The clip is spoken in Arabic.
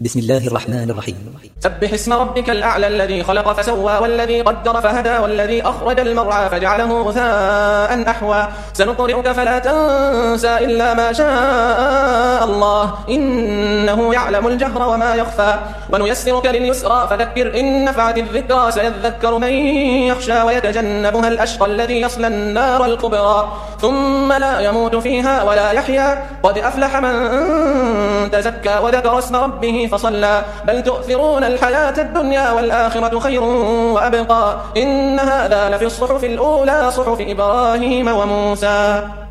بسم الله الرحمن الرحيم. سبح اسم ربك الأعلى الذي خلق فسوى والذي قدر فهدى والذي أخرج المرعى فجعله غثاء أحوى سنقرئك فلا تنسى إلا ما شاء الله إنه يعلم الجهر وما يخفى ونيسرك لليسرى فذكر إن نفعت الذكرى سيذكر من يخشى ويتجنبها الأشقى الذي يصلى النار الكبرى ثم لا يموت فيها ولا يحيا قد أفلح من تزكى وذكر اسم ربه فصلى بل تؤثرون الحياة الدنيا والآخرة خير وأبقى إن هذا لفي الصحف الأولى صحف إبراهيم وموسى.